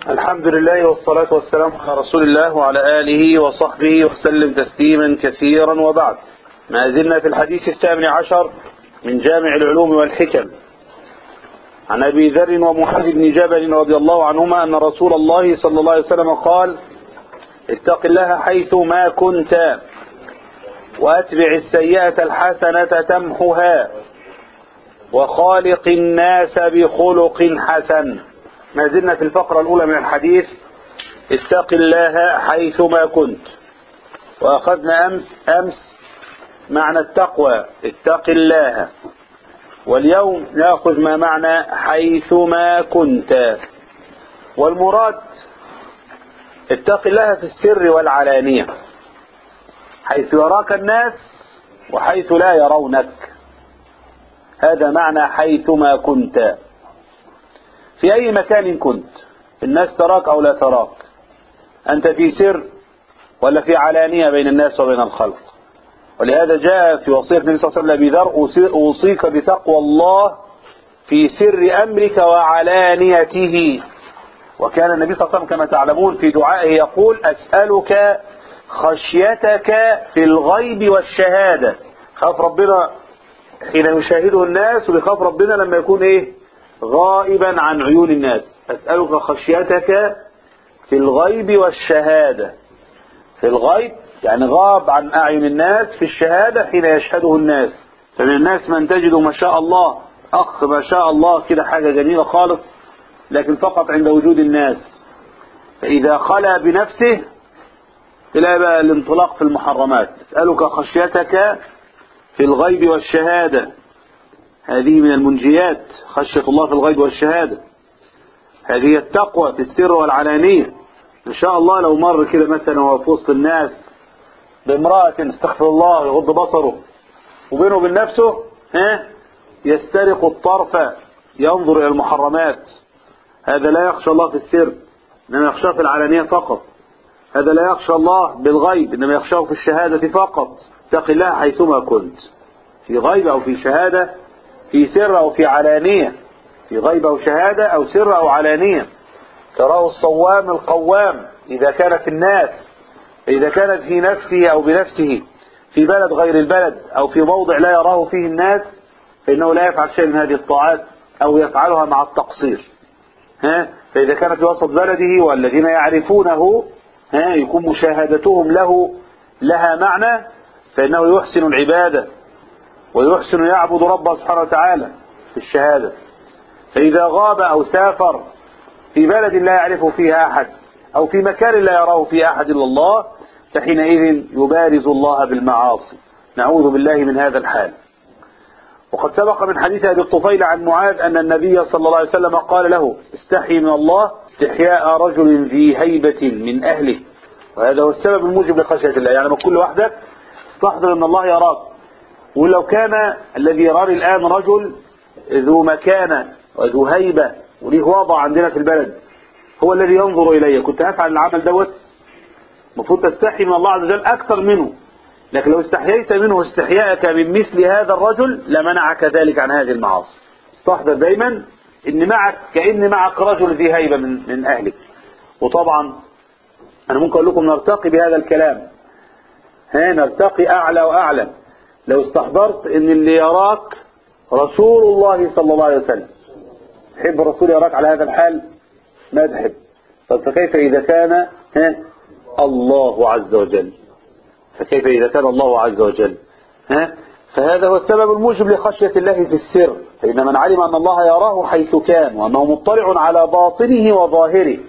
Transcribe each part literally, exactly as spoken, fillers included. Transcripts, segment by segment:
الحمد لله والصلاة والسلام على رسول الله وعلى آله وصحبه وسلم تسليما كثيرا، وبعد. ما زلنا في الحديث الثامن عشر من جامع العلوم والحكم عن أبي ذر ومعاذ بن جبل رضي الله عنهما أن رسول الله صلى الله عليه وسلم قال: اتق الله حيث ما كنت وأتبع السيئة الحسنة تمحها وخالق الناس بخلق حسن. ما زلنا في الفقرة الأولى من الحديث اتق الله حيث ما كنت، وأخذنا أمس, أمس معنى التقوى اتق الله، واليوم نأخذ ما معنى حيث ما كنت. والمراد اتق الله في السر والعلانية، حيث يراك الناس وحيث لا يرونك، هذا معنى حيث ما كنت. في أي مكان كنت، الناس تراك أو لا تراك، أنت في سر ولا في علانية بين الناس وبين الخلق. ولهذا جاء في وصية النبي صلى الله عليه وسلم لأبي ذر: أوصيك بتقوى الله في سر أمرك وعلانيته. وكان النبي صلى الله عليه وسلم كما تعلمون في دعائه يقول: أسألك خشيتك في الغيب والشهادة. خاف ربنا حين يشاهده الناس، وبيخاف ربنا لما يكون ايه غائبا عن عيون الناس. أسألك خشيتك في الغيب والشهادة. في الغيب يعني غاب عن أعين الناس، في الشهادة حين يشهده الناس. فمن الناس من تجد ما شاء الله أخ ما شاء الله كده حاجة جميلة خالص، لكن فقط عند وجود الناس. فإذا خلى بنفسه تلاقي بقى الانطلاق في المحرمات. أسألك خشيتك في الغيب والشهادة، هذه من المنجيات، خشية الله في الغيب والشهادة. هذه التقوى في السر والعلانية. إن شاء الله لو مر كده مثلا وهو في وسط الناس بامرأة استغفر الله يغض بصره، وبينه وبين نفسه ها يسترق الطرف ينظر إلى المحرمات، هذا لا يخشى الله في السر، إنما يخشاه في العلانية فقط. هذا لا يخشى الله بالغيب، إنما يخشاه في الشهادة فقط. اتق الله حيثما كنت، في غيب أو في شهادة، في سر أو في علانية، في غيب أو شهادة أو سر أو علانية. تراه الصوام القوام إذا كان في الناس، إذا كانت في نفسه أو بنفسه في بلد غير البلد أو في موضع لا يراه فيه الناس، فإنه لا يفعل شيء من هذه الطاعات أو يفعلها مع التقصير. ها؟ فإذا كان في وسط بلده والذين يعرفونه ها يكون مشاهدتهم له لها معنى، فإنه يحسن العبادة ويحسن يعبد ربه سبحانه وتعالى في الشهادة. فإذا غاب أو سافر في بلد لا يعرفه فيها أحد أو في مكان لا يراه فيه أحد إلا الله، فحينئذ يبارز الله بالمعاصي، نعوذ بالله من هذا الحال. وقد سبق من حديث أبي الطفيل عن معاذ أن النبي صلى الله عليه وسلم قال له: استحي من الله استحياء رجل ذي هيبة من أهله. وهذا هو السبب الموجب لخشية الله. يعني كل وحدك استحضر أن الله يراك. ولو كان الذي يراني الآن رجل ذو مكانة وذو هيبة وليه وضع عندنا في البلد، هو الذي ينظر إلي، كنت أفعل العمل دوت؟ المفروض تستحي من الله عز وجل أكثر منه. لكن لو استحييت منه استحياءك من مثل هذا الرجل لمنعك ذلك عن هذه المعاصي. استحضر دايما إن معك كأن معك رجل ذي هيبة من, من أهلك. وطبعا أنا ممكن أقول لكم نرتقي بهذا الكلام، ها نرتقي أعلى وأعلى. لو استحضرت ان اللي يراك رسول الله صلى الله عليه وسلم، تحب الرسول يراك على هذا الحال؟ ما تحب. طب فكيف إذا كان ها الله عز وجل؟ فكيف إذا كان الله عز وجل؟ ها فهذا هو السبب الموجب لخشية الله في السر. فإن من علم أن الله يراه حيث كان وأنه مطلع على باطنه وظاهره،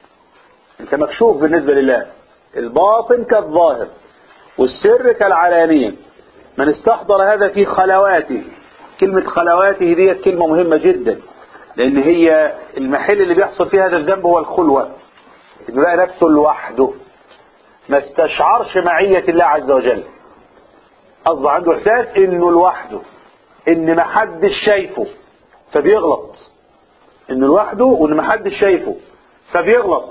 أنت مكشوف بالنسبة لله، الباطن كالظاهر والسر كالعلانية. من استحضر هذا في خلواته، كلمة خلواته دي كلمة مهمة جدا، لأن هي المحل اللي بيحصل فيه هذا الذنب هو الخلوة. يبقى نفسه لوحده، ما استشعرش معية الله عز وجل، أصبح عنده إحساس إنه لوحده، إن ما حدش شايفه فبيغلط، إنه لوحده وإن ما حدش شايفه فبيغلط.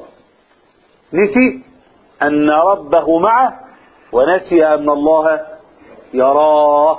نسي أن ربه معه ونسي أن الله يراه.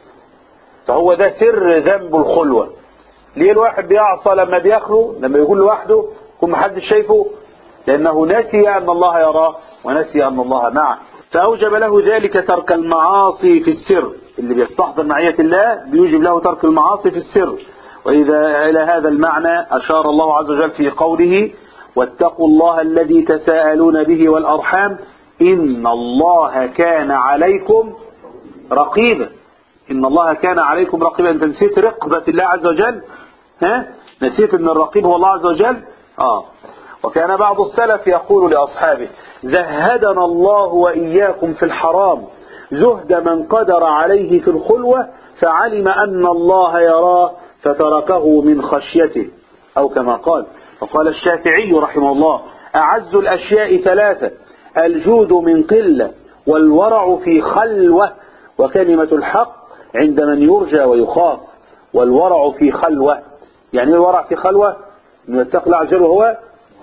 فهو ده سر ذنب الخلوة. ليه الواحد بيعصى لما بيخلو، لما يكون لوحده يكون محدش شايفه، لأنه نسي أن الله يراه ونسي أن الله معه، فأوجب له ذلك ترك المعاصي في السر. اللي بيستحضر معية الله بيوجب له ترك المعاصي في السر. وإذا إلى هذا المعنى أشار الله عز وجل في قوله: واتقوا الله الذي تساءلون به والأرحام إن الله كان عليكم رقيبا. إن الله كان عليكم رقيبا. أنت نسيت رقبة الله عز وجل؟ ها؟ نسيت أن الرقيب هو الله عز وجل؟ آه. وكان بعض السلف يقول لأصحابه: زهدنا الله وإياكم في الحرام زهد من قدر عليه في الخلوة فعلم أن الله يراه فتركه من خشيته، أو كما قال. فقال الشافعي رحمه الله: أعز الأشياء ثلاثة: الجود من قلة، والورع في خلوة، وكلمة الحق عند من يرجى ويخاف. والورع في خلوة، يعني ايه الورع في خلوة؟ أن يتقي الله عز وجل وهو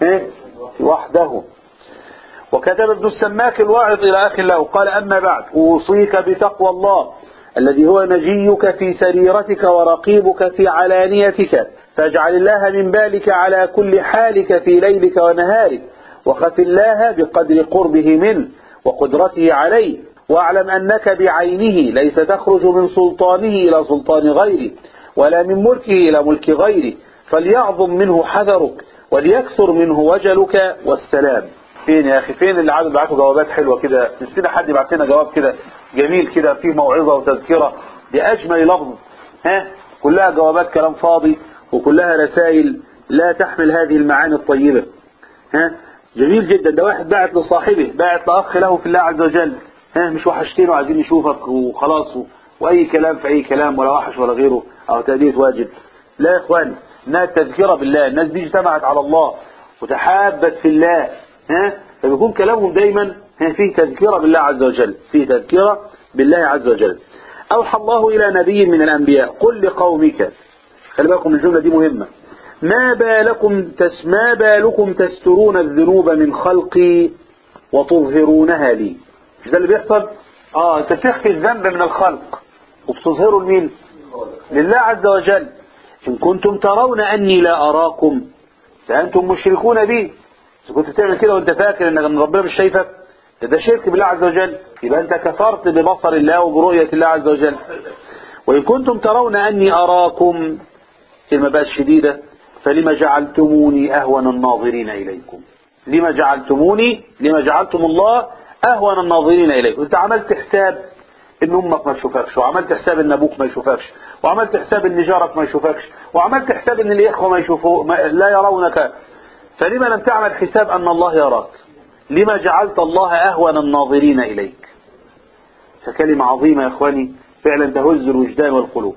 وحده. وكتب ابن السماك الواعظ إلى أخ له قال: أما بعد، أوصيك بتقوى الله الذي هو نجيك في سريرتك ورقيبك في علانيتك، فاجعل الله من بالك على كل حالك في ليلك ونهارك، وخف الله بقدر قربه منه وقدرته عليه، واعلم أنك بعينه ليس تخرج من سلطانه إلى سلطان غيره، ولا من ملكه إلى ملك غيره، فليعظم منه حذرك وليكثر منه وجلك والسلام. فين يا أخي؟ فين اللي عادوا بعتوا جوابات حلوة كده؟ نسينا حد يبعت لنا جواب كده جميل كده فيه موعظة وتذكرة بأجمل لفظ. ها؟ كلها جوابات كلام فاضي وكلها رسائل لا تحمل هذه المعاني الطيبة. ها؟ جميل جدا. ده واحد باعت لصاحبه، باعت لأخ له في الله عز وجل: ها مش وحشتين وعايزين نشوفك وخلاص، وأي كلام في أي كلام، ولا وحش ولا غيره أو تأدية واجب. لا يا إخوان، إنها تذكرة بالله. الناس دي اجتمعت على الله وتحابت في الله، ها؟ فبيكون كلامهم دايما فيه تذكرة بالله عز وجل، فيه تذكرة بالله عز وجل. أوحى الله إلى نبي من الأنبياء: قل لقومك، خلي بالكم الجملة دي مهمة، ما بالكم تس ما بالكم تسترون الذنوب من خلقي وتظهرونها لي. مش ده اللي بيحصل؟ اه انت بتخفي الذنب من الخلق وبتظهره لمين؟ لله عز وجل. إن كنتم ترون أني لا أراكم فأنتم مشركون بي. إذا كنت بتعمل كده وأنت فاكر أن ربنا مش شايفك، ده شرك بالله عز وجل، يبقى أنت كفرت ببصر الله وبرؤية الله عز وجل. وإن كنتم ترون أني أراكم، كلمة بقى شديدة، فلما جعلتموني أهون الناظرين إليكم. لما جعلتموني، لما جعلتم الله أهون الناظرين إليكم. أنت عملت حساب ان امك ما تشوفكش، وعملت حساب ان ابوك ما يشوفكش، وعملت حساب ان جارك ما يشوفكش، وعملت حساب ان الاخوه ما يشوفوا ما لا يرونك، فلما لم تعمل حساب ان الله يراك؟ لما جعلت الله اهون الناظرين اليك؟ فكلمه عظيمه يا اخواني، فعلا تهز الوجدان والقلوب،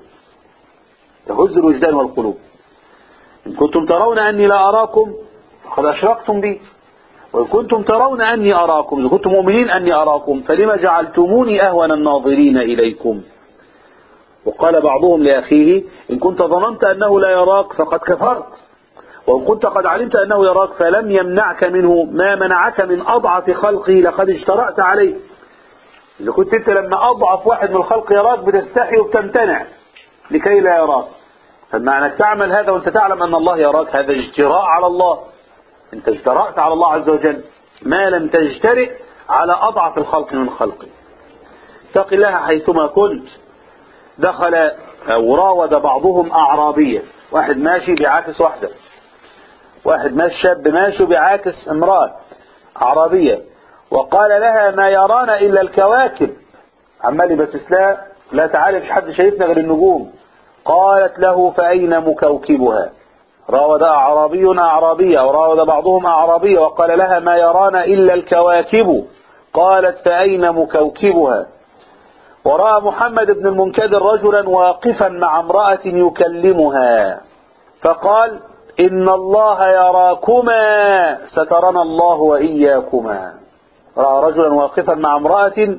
تهز الوجدان والقلوب. ان كنتم ترون اني لا اراكم فقد اشركتم بي، وإن كنتم ترون أني أراكم، إذا كنتم مؤمنين أني أراكم، فلما جعلتموني أهون الناظرين إليكم. وقال بعضهم لأخيه: إن كنت ظننت أنه لا يراك فقد كفرت، وإن كنت قد علمت أنه يراك فلم يمنعك منه ما منعك من أضعف خلقه لقد اجترأت عليه. إذا كنت أنت لما أضعف واحد من الخلق يراك بتستحي وبتمتنع لكي لا يراك، فمعنى أنك تعمل هذا وأنت تعلم أن الله يراك، هذا اجتراء على الله. انت اجترأت على الله عز وجل ما لم تجترئ على أضعف الخلق من خلقه. اتق الله حيثما كنت. دخل أو راود بعضهم أعرابية، واحد ماشي بعاكس واحدة، واحد ماشي شاب ماشي بعاكس امرأة أعرابية، وقال لها: ما يرانا إلا الكواكب. عمالي بس لا لا تعالى مش حد شايفنا غير النجوم. قالت له: فأين مكوكبها؟ راود أعرابي أعرابية، وراود بعضهم أعرابية، وقال لها: ما يرانا إلا الكواكب. قالت: فأين مكوكبها؟ ورأى محمد بن المنكدر رجلا واقفا مع امرأة يكلمها، فقال: إن الله يراكما سترنا الله وإياكما. رأى رجلا واقفا مع امرأة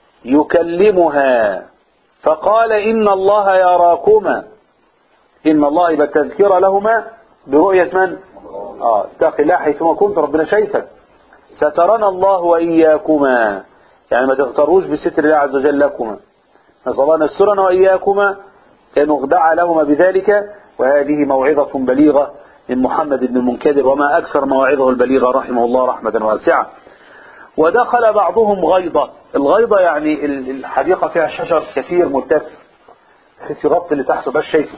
يكلمها فقال: إن الله يراكما. إن الله يبقى التذكرة لهما برؤية من؟ آه اتق الله حيثما كنت، ربنا شايفك. سترنا الله وإياكما، يعني ما تغتروش بستر الله عز وجل لكما. نسأل الله نسترنا وإياكما، كأنه اخدع لهما بذلك. وهذه موعظة بليغة من محمد بن المنكدر، وما أكثر مواعظه البليغة رحمه الله رحمة واسعة. ودخل بعضهم غيضة. الغيضة يعني الحديقة فيها شجر كثير مرتفع، في غط اللي تحته بس شايفه.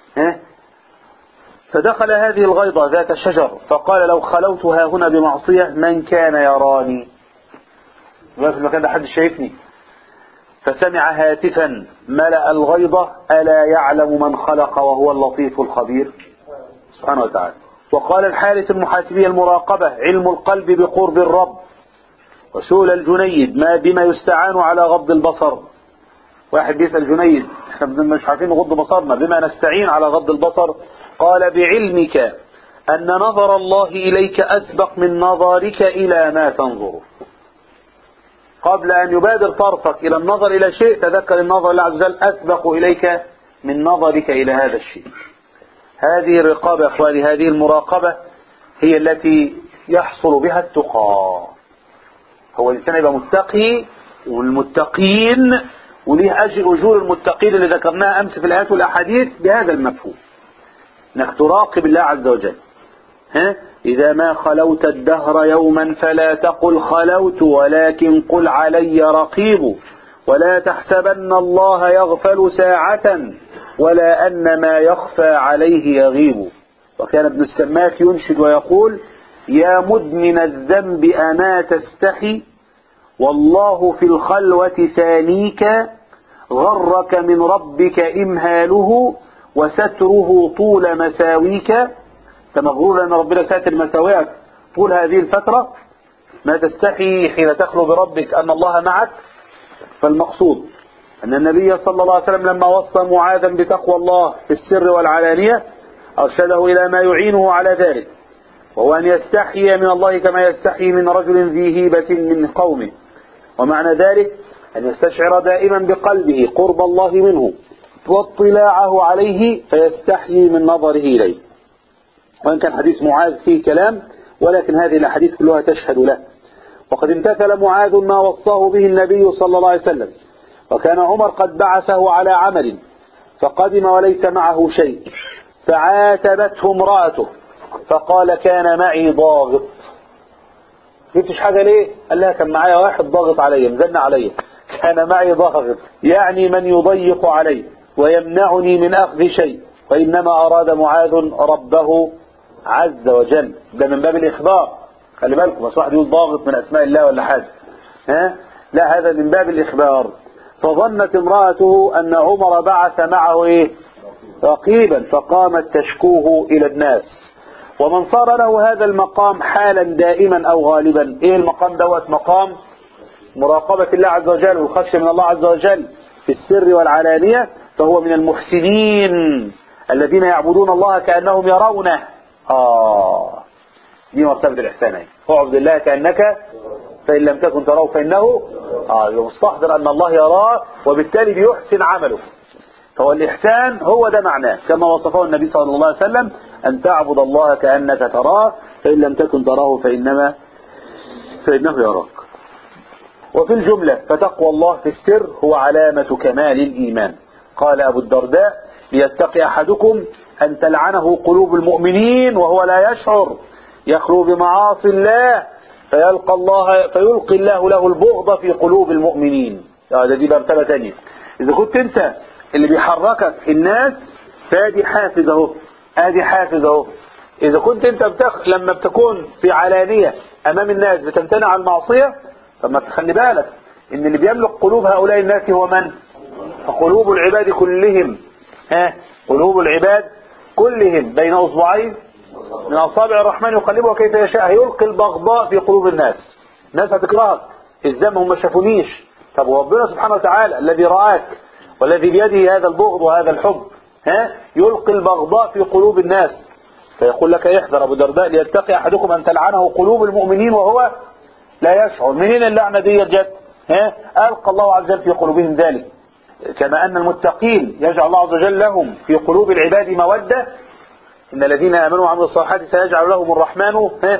فدخل هذه الغيضة ذات الشجر فقال لو خلوت ها هنا بمعصية من كان يراني؟ في المكان ده حد شايفني؟ فسمع هاتفا ملأ الغيضة ألا يعلم من خلق وهو اللطيف الخبير سبحانه وتعالى. وقال الحارث المحاسبي المراقبة علم القلب بقرب الرب. وسئل الجنيد ما بما يستعان على غض البصر. واحد بيسأل جنيد احنا مش عارفين نغض بصرنا، بما نستعين على غض البصر؟ قال بعلمك أن نظر الله إليك أسبق من نظرك إلى ما تنظر. قبل أن يبادر طرفك إلى النظر إلى شيء تذكر النظر الله عز وجل أسبق إليك من نظرك إلى هذا الشيء. هذه الرقابة يا أخواني، هذه المراقبة هي التي يحصل بها التقى. هو الإنسان يبقى متقي، والمتقين وليه أجر أجور المتقين اللي ذكرناها أمس في الآيات والأحاديث بهذا المفهوم، أنك تراقب الله عز وجل. ها؟ إذا ما خلوت الدهر يوما فلا تقل خلوت ولكن قل علي رقيب، ولا تحسبن الله يغفل ساعة ولا أن ما يخفى عليه يغيب. وكان ابن السماك ينشد ويقول يا مدمن الذنب أما تستحي والله في الخلوة ثانيك غرك من ربك إمهاله وستره طول مساويك. تمغرور أن ربنا ساتر مساويك طول هذه الفترة، ما تستحي حين تخلو بربك أن الله معك. فالمقصود أن النبي صلى الله عليه وسلم لما وصى معاذا بتقوى الله في السر والعلانية أرشده إلى ما يعينه على ذلك، وهو أن يستحي من الله كما يستحي من رجل ذي هيبة من قومه. ومعنى ذلك أن يستشعر دائما بقلبه قرب الله منه واطلاعه عليه فيستحيي من نظره إليه. وإن كان حديث معاذ فيه كلام، ولكن هذه الأحاديث كلها تشهد له. وقد امتثل معاذ ما وصاه به النبي صلى الله عليه وسلم. وكان عمر قد بعثه على عمل فقدم وليس معه شيء، فعاتبته امرأته فقال كان معي ضاغط. جبتش حاجة ليه؟ قال لها كان معايا واحد ضاغط علي مزن علي. كان معي ضاغط يعني من يضيق علي ويمنعني من أخذ شيء. وإنما أراد معاذ ربه عز وجل. ده من باب الإخبار، خلي بالكم، بس واحد يقول ضاغط من أسماء الله ولا حاجة، ها؟ لا، هذا من باب الإخبار. فظنت امرأته أن عمر بعث معه إيه؟ رقيبا، فقامت تشكوه إلى الناس. ومن صار له هذا المقام حالا دائما أو غالبا، إيه المقام دوت؟ مقام مراقبة الله عز وجل والخشية من الله عز وجل في السر والعلانية، فهو من المحسنين الذين يعبدون الله كأنهم يرونه. آه دي مرتبة الإحسان اهي، اعبد الله كأنك فإن لم تكن تراه فإنه آه يستحضر أن الله يراه، وبالتالي بيحسن عمله. فهو الإحسان هو ده معناه كما وصفه النبي صلى الله عليه وسلم، أن تعبد الله كأنك تراه فإن لم تكن تراه فإنما فإنه يراك. وفي الجملة فتقوى الله في السر هو علامة كمال الإيمان. قال أبو الدرداء ليتقي أحدكم أن تلعنه قلوب المؤمنين وهو لا يشعر، يخلو بمعاصي الله فيلقى الله فيلقي الله له البغض في قلوب المؤمنين. هذا دي مرتبة ثانية. إذا كنت أنت اللي بيحركك الناس فادي حافز اهو، ادي حافز اهو. إذا كنت أنت بتخ... لما بتكون في علانية أمام الناس بتمتنع عن المعصية، طب ما تخلي بالك إن اللي بيملك قلوب هؤلاء الناس هو من؟ فقلوب العباد كلهم، ها قلوب العباد كلهم بين أصبعين من أصابع الرحمن يقلبها كيف يشاء. هيلقي البغضاء في قلوب الناس، الناس هتكرهك، ازاي ما هم ما شافونيش؟ طب وربنا سبحانه وتعالى الذي رآك والذي بيده هذا البغض وهذا الحب، ها يلقي البغضاء في قلوب الناس. فيقول لك يحذر أبو درداء ليتقي أحدكم أن تلعنه قلوب المؤمنين وهو لا يشعر. منين اللعنة دي جت؟ ها ألقى الله عز وجل في قلوبهم ذلك. كما أن المتقين يجعل الله عز وجل لهم في قلوب العباد مودة، إن الذين آمنوا وعملوا الصالحات سيجعل لهم الرحمن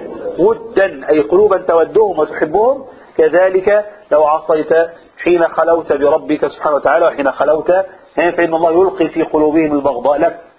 ودا، أي قلوبا تودهم وتحبهم. كذلك لو عصيت حين خلوت بربك سبحانه وتعالى وحين خلوت فإن الله يلقي في قلوبهم البغضاء لك.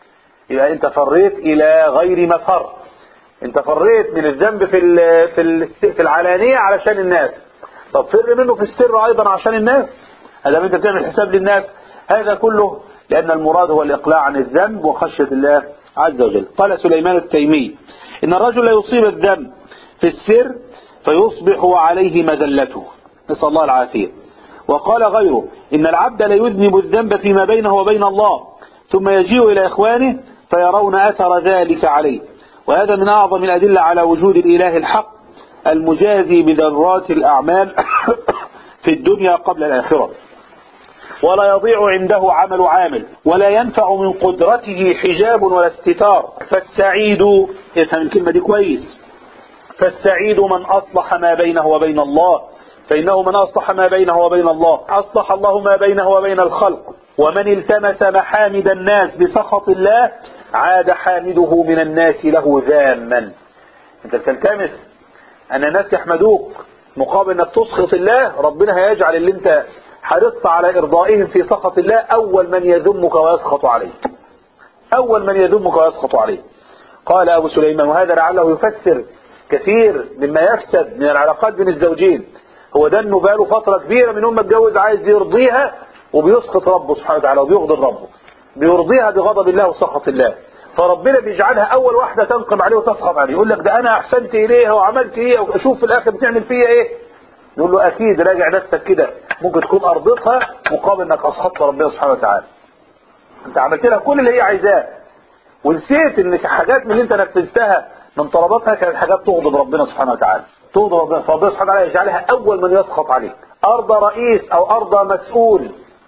يبقى انت فريت الى غير مفر، انت فريت من الذنب في ال في ال في العلانية علشان الناس، طب فر منه في السر ايضا عشان الناس. ادام انت بتعمل حساب للناس، هذا كله لان المراد هو الاقلاع عن الذنب وخشية الله عز وجل. قال سليمان التيمي ان الرجل لا يصيب الذنب في السر فيصبح وعليه مذلته، نسأل الله العافية. وقال غيره ان العبد لا يذنب الذنب فيما بينه وبين الله ثم يجيء الى اخوانه فيرون اثر ذلك عليه، وهذا من اعظم الادلة على وجود الاله الحق المجازي بذرات الاعمال في الدنيا قبل الاخرة، ولا يضيع عنده عمل عامل، ولا ينفع من قدرته حجاب ولا استتار. فالسعيد، افهم الكلمة دي كويس، فالسعيد من أصلح ما بينه وبين الله، فإنه من أصلح ما بينه وبين الله أصلح الله ما بينه وبين الخلق. ومن التمس محامد الناس بسخط الله عاد حامده من الناس له ذاما. انت تلتمس أن الناس يحمدوك مقابل أنك تسخط الله، ربنا هيجعل اللي انت حرصت على إرضائهم في سخط الله أول من يذمك ويسخط عليك، أول من يذمك ويسخط عليك. قال أبو سليمان وهذا لعله يفسر كثير مما يفسد من العلاقات بين الزوجين، هو ده انه بقاله فترة كبيرة من أمة اتجوز عايز يرضيها وبيسخط ربه سبحانه وتعالى وبيغضب ربه، بيرضيها بغضب الله وسخط الله، فربنا بيجعلها أول واحدة تنقم عليه وتسخط عليه، يقول لك ده أنا أحسنت إليها وعملت إيه وأشوف في الآخر بتعمل فيها إيه. يقول له أكيد راجع نفسك كده، ممكن تكون أرضتها مقابل أنك أسخطت ربنا سبحانه وتعالى، أنت عملت لها كل اللي هي عايزاه ونسيت ان حاجات من اللي انت نفذتها من طلباتها كانت حاجات تغضب ربنا سبحانه وتعالى، تغضب ربنا، فربنا سبحانه وتعالى يجعلها اول من يسخط عليك. ارضى رئيس او ارضى مسؤول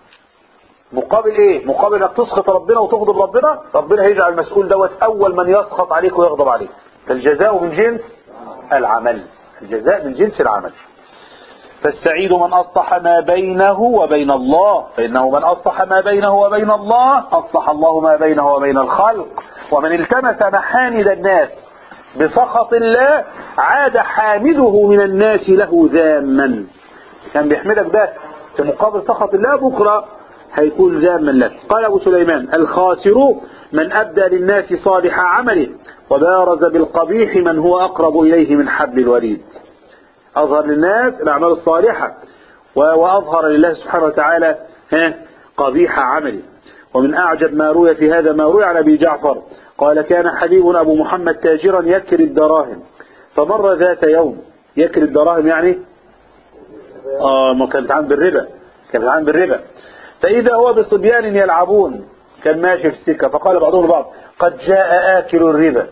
مقابل ايه؟ مقابل انك تسخط ربنا وتغضب ربنا، ربنا هيجعل المسؤول دوت اول من يسخط عليك ويغضب عليك. فالجزاء من جنس العمل، الجزاء من جنس العمل. فالسعيد من أصلح ما بينه وبين الله، فإنه من أصلح ما بينه وبين الله أصلح الله ما بينه وبين الخلق. ومن التمس محامد الناس بسخط الله عاد حامده من الناس له ذاما. كان بيحمدك ده في مقابل سخط الله، بكرة هيكون ذاما لك. قال أبو سليمان الخاسر من أبدى للناس صالح عمله وبارز بالقبيح من هو أقرب إليه من حبل الوريد. أظهر للناس الأعمال الصالحة وأظهر لله سبحانه وتعالى قبيح عمله. ومن أعجب ما روي في هذا ما روي عن أبي جعفر قال كان حبيب أبو محمد تاجرا يكري الدراهم، فمر ذات يوم، يكري الدراهم يعني آه ما كانت عن بالربا، كانت عن بالربا، فإذا هو بصبيان يلعبون، كان ماشي في السكة فقال بعضهم البعض قد جاء آكل الربا.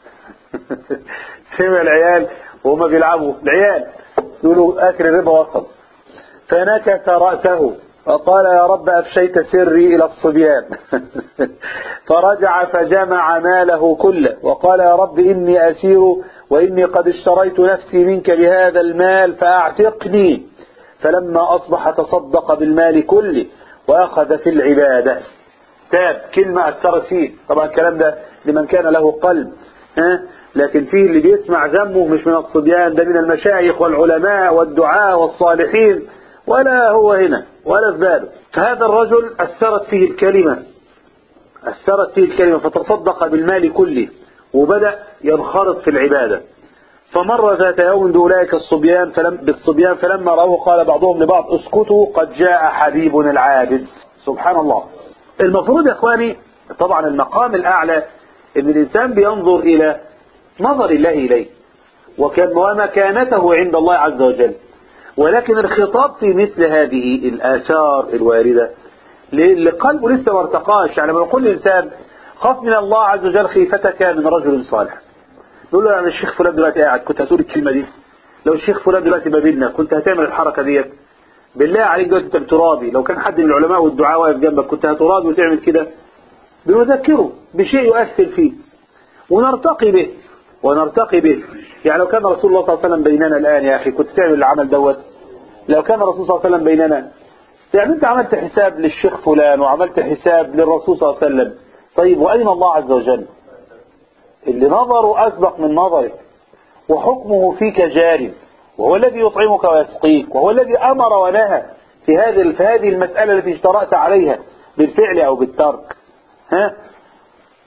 سمع العيال وهم بيلعبوا، العيال يقولوا آكل الربا وصل، فنكث رأسه وقال يا رب أفشيت سري إلى الصبيان. فرجع فجمع ماله كله وقال يا رب إني أسير وإني قد اشتريت نفسي منك بهذا المال فأعتقني. فلما أصبح تصدق بالمال كله وأخذ في العبادة. تاب، كلمة أثرت فيه، طبعا الكلام ده لمن كان له قلب، ها؟ لكن فيه اللي بيسمع ذمه مش من الصبيان، ده من المشايخ والعلماء والدعاء والصالحين، ولا هو هنا ولا في باله. فهذا الرجل أثرت فيه الكلمة، أثرت فيه الكلمة فتصدق بالمال كله وبدأ ينخرط في العبادة. فمر ذات يوم بأولئك الصبيان فلم بالصبيان فلما رأوه قال بعضهم لبعض اسكتوا قد جاء حبيبنا العابد. سبحان الله. المفروض يا اخواني طبعا المقام الأعلى ان الإنسان بينظر إلى نظر الله إليه ومكانته عند الله عز وجل، ولكن الخطاب في مثل هذه الآثار الواردة لقلبه لسه ما ارتقاش. يعني لما يقول الإنسان خاف من الله عز وجل خيفتك من رجل صالح، يقول له يعني الشيخ فلان دلوقتي قاعد كنت هتقول الكلمة دي؟ لو الشيخ فلان دلوقتي ما بيننا كنت هتعمل الحركة ديت؟ بالله عليك دلوقتي انت بترابي، لو كان حد من العلماء والدعاء واقف جنبك كنت هترابي وتعمل كده؟ بنذكره بشيء يؤثر فيه ونرتقي به ونرتقي به. يعني لو كان رسول الله صلى الله عليه وسلم بيننا الآن يا أخي كنت تعمل العمل دوت؟ لو كان الرسول صلى الله عليه وسلم بيننا، يعني انت عملت حساب للشيخ فلان وعملت حساب للرسول صلى الله عليه وسلم، طيب وأين الله عز وجل اللي نظره أسبق من نظرك وحكمه فيك جاري، وهو الذي يطعمك ويسقيك، وهو الذي أمر ونهى في هذه في هذه المسألة التي اجترأت عليها بالفعل أو بالترك. ها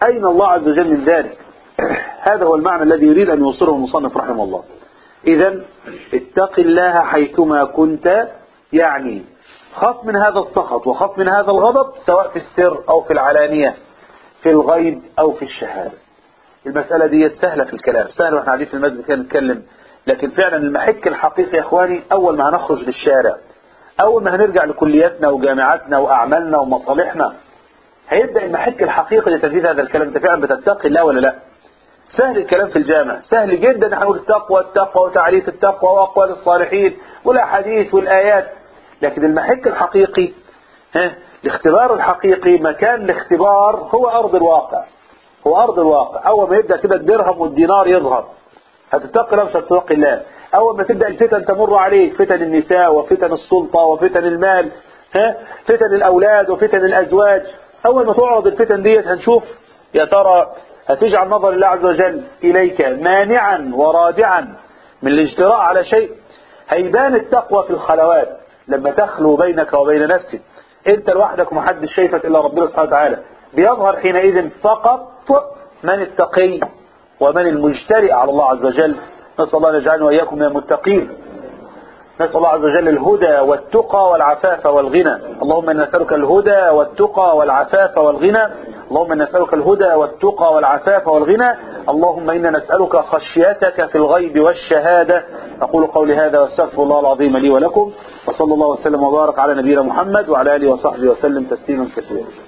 أين الله عز وجل من ذلك؟ هذا هو المعنى الذي يريد أن يوصله المصنف رحمه الله. إذن اتق الله حيثما كنت، يعني خاف من هذا السخط وخاف من هذا الغضب، سواء في السر أو في العلانية، في الغيب أو في الشهادة. المسألة دي سهلة في الكلام، سهلة واحنا قاعدين في المسجد كده نتكلم، لكن فعلا المحك الحقيقي يا اخواني أول ما هنخرج للشارع، أول ما هنرجع لكلياتنا وجامعاتنا وأعمالنا ومصالحنا، هيبدأ المحك الحقيقي لتنفيذ هذا الكلام. انت فعلا بتتقي الله ولا لا؟ سهل الكلام في الجامع، سهل جدا نحن نقول التقوى التقوى وتعريف التقوى وأقوال الصالحين والأحاديث والآيات، لكن المحك الحقيقي، ها، الاختبار الحقيقي، مكان الاختبار هو أرض الواقع، هو أرض الواقع. أول ما يبدأ كده الدرهم والدينار يظهر، هتتقي الله مش هتتقي الله. أول ما تبدأ الفتن تمر عليك، فتن النساء وفتن السلطة وفتن المال، ها، فتن الأولاد وفتن الأزواج، أول ما تعرض الفتن ديت هنشوف يا ترى هتجعل نظر الله عز وجل إليك مانعا ورادعا من الاجتراء على شيء. هيبان التقوى في الخلوات، لما تخلو بينك وبين نفسك انت لوحدك ومحدش شايفك الا ربنا سبحانه وتعالى، بيظهر حينئذ فقط من التقي ومن المجترئ على الله عز وجل. نسأل الله أن يجعلنا وإياكم من المتقين. نسأل الله عز وجل الهدى والتقى والعفاف والغنى. اللهم إنا نسألك الهدى والتقى والعفاف والغنى. اللهم إنا نسألك الهدى والتقى والعفاف والغنى. اللهم إنا نسألك خشيتك في الغيب والشهادة. أقول قولي هذا واستغفر الله العظيم لي ولكم، وصلى الله وسلم وبارك على نبينا محمد وعلى آله وصحبه وسلم تسليما كثيرا.